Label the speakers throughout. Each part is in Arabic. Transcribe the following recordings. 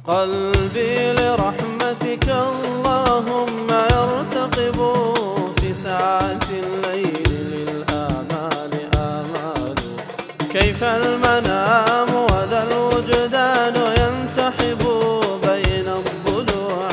Speaker 1: قلبي لرحمتك اللهم يرتقب في ساعات الليل للآمال آمال. كيف المنام وذا الوجدان ينتحب بين الضلوع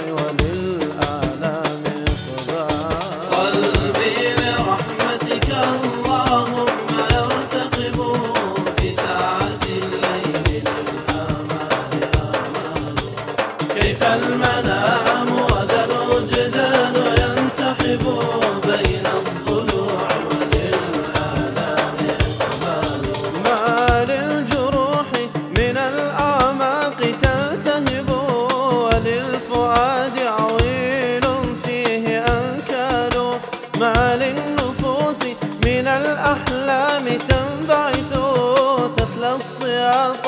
Speaker 1: وللآلام إقبال.
Speaker 2: قلبي لرحمتك اللهم يرتقب في ساعات الليل للآمال آمال. كيف المنام وذا الوجدان ينتحب بين الضلوع وللآلام إقبال.
Speaker 1: ما للجروح من الأعماق تلتهب وللفؤاد عويل فيه أنكال. ما للنفوس من الأحلام تنبعث تسلى الصياط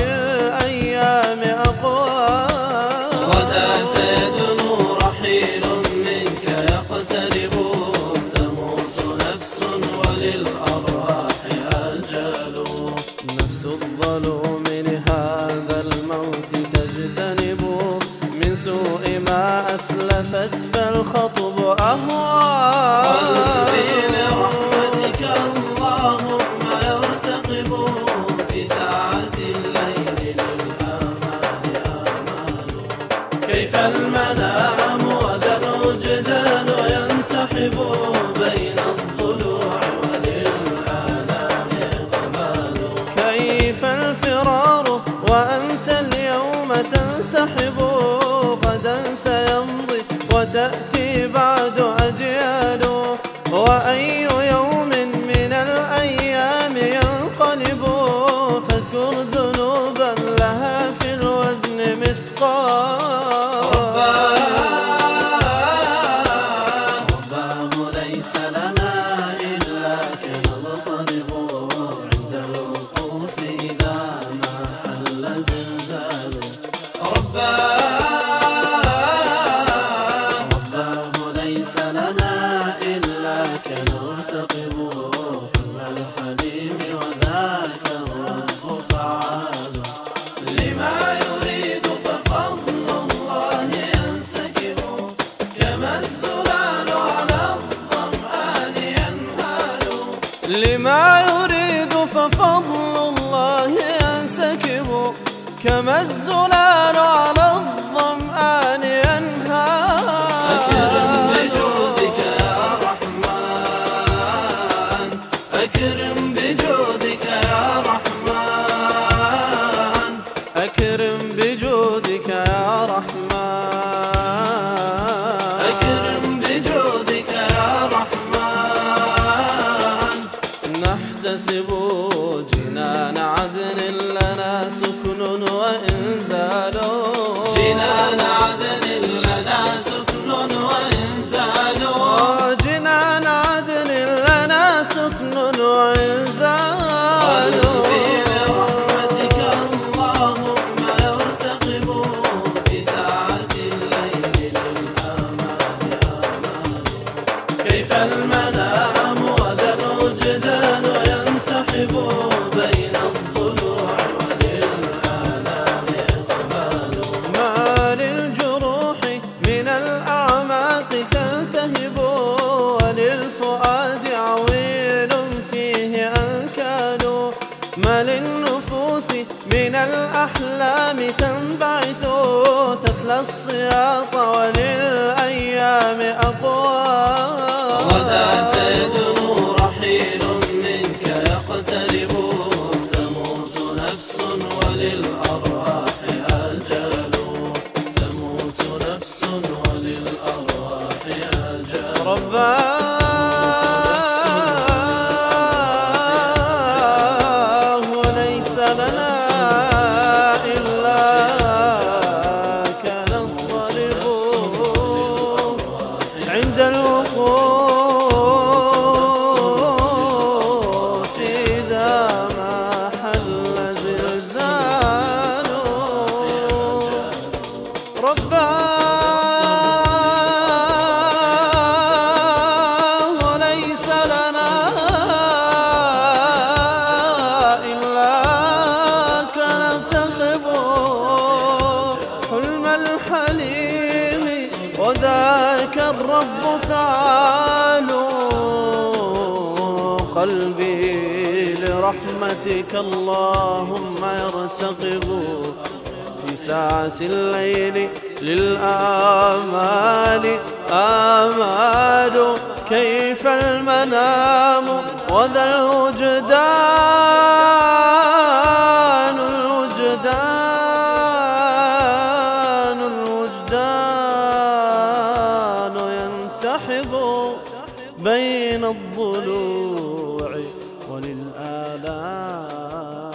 Speaker 1: وللأيام أقوال.
Speaker 2: غداة يدنو رحيل منك يقترب تموت نفس وللأرواح آجال.
Speaker 1: نفس الظلوم لهذا الموت تجتنب من سوء ما أسلفت فالخطب أهوال.
Speaker 2: قلبي لرحمتك اللهم يرتقب في ساعات الليل للآمال آمال. كيف المنام وذا الوجدان ينتحب بين الضلوع وللآلام إقبال.
Speaker 1: كيف الفرار وأنت اليوم تنسحب غدا سيمضي وتأتي بعد أجيال. وأي يوم من الأيام ينقلب فاذكر ذنوبا لها في الوزن مثقال.
Speaker 2: رباه ليس لنا إلا كنضطرب عند الوقوف إذا ما حل زلزال. رباه ليس لنا إلا كنرتقب حلم الحليم وذاك الرب فعال. لما يريد ففضل الله ينسكب كما الزلال على الظمآن ينهال.
Speaker 1: لما يريد ففضل الله ينسكب كما الزلال على الظمآن ينهال.
Speaker 2: أكرم بجودك يا رحمن، أكرم بجودك يا رحمن،
Speaker 1: أكرم بجودك يا رحمن،
Speaker 2: أكرم بجودك يا رحمن.
Speaker 1: نحتسب جنان عدن لنا سكن وإنزال.
Speaker 2: جنان عدن لنا سكن وإنزال.
Speaker 1: جنان عدن لنا سكن وإنزال.
Speaker 2: قلبي لرحمتك اللهم يرتقب في ساعات الليل للآمال آمال. كيف المنام وذا الوجدان ينتحب بين الضلوع وللآلام إقبال.
Speaker 1: ما للجروح من الأعماق تلتهب وللفؤاد عويل فيه أنكال. ما للنفوس من الأحلام تنبعث تسلى الصياط وللأيام أقوال.
Speaker 2: غداة يدنو رحيل منك يقترب تموت نفس وللأرواح آجال. تموت نفس وللأرواح آجال.
Speaker 1: رباه ليس لنا إلا كان الضرب عند الوقوف قلبي لرحمتك اللهم يرتقب في ساعة الليل للآمال آمال كيف المنام وذا الوجدان ينتحب بين الضلوع وللآلام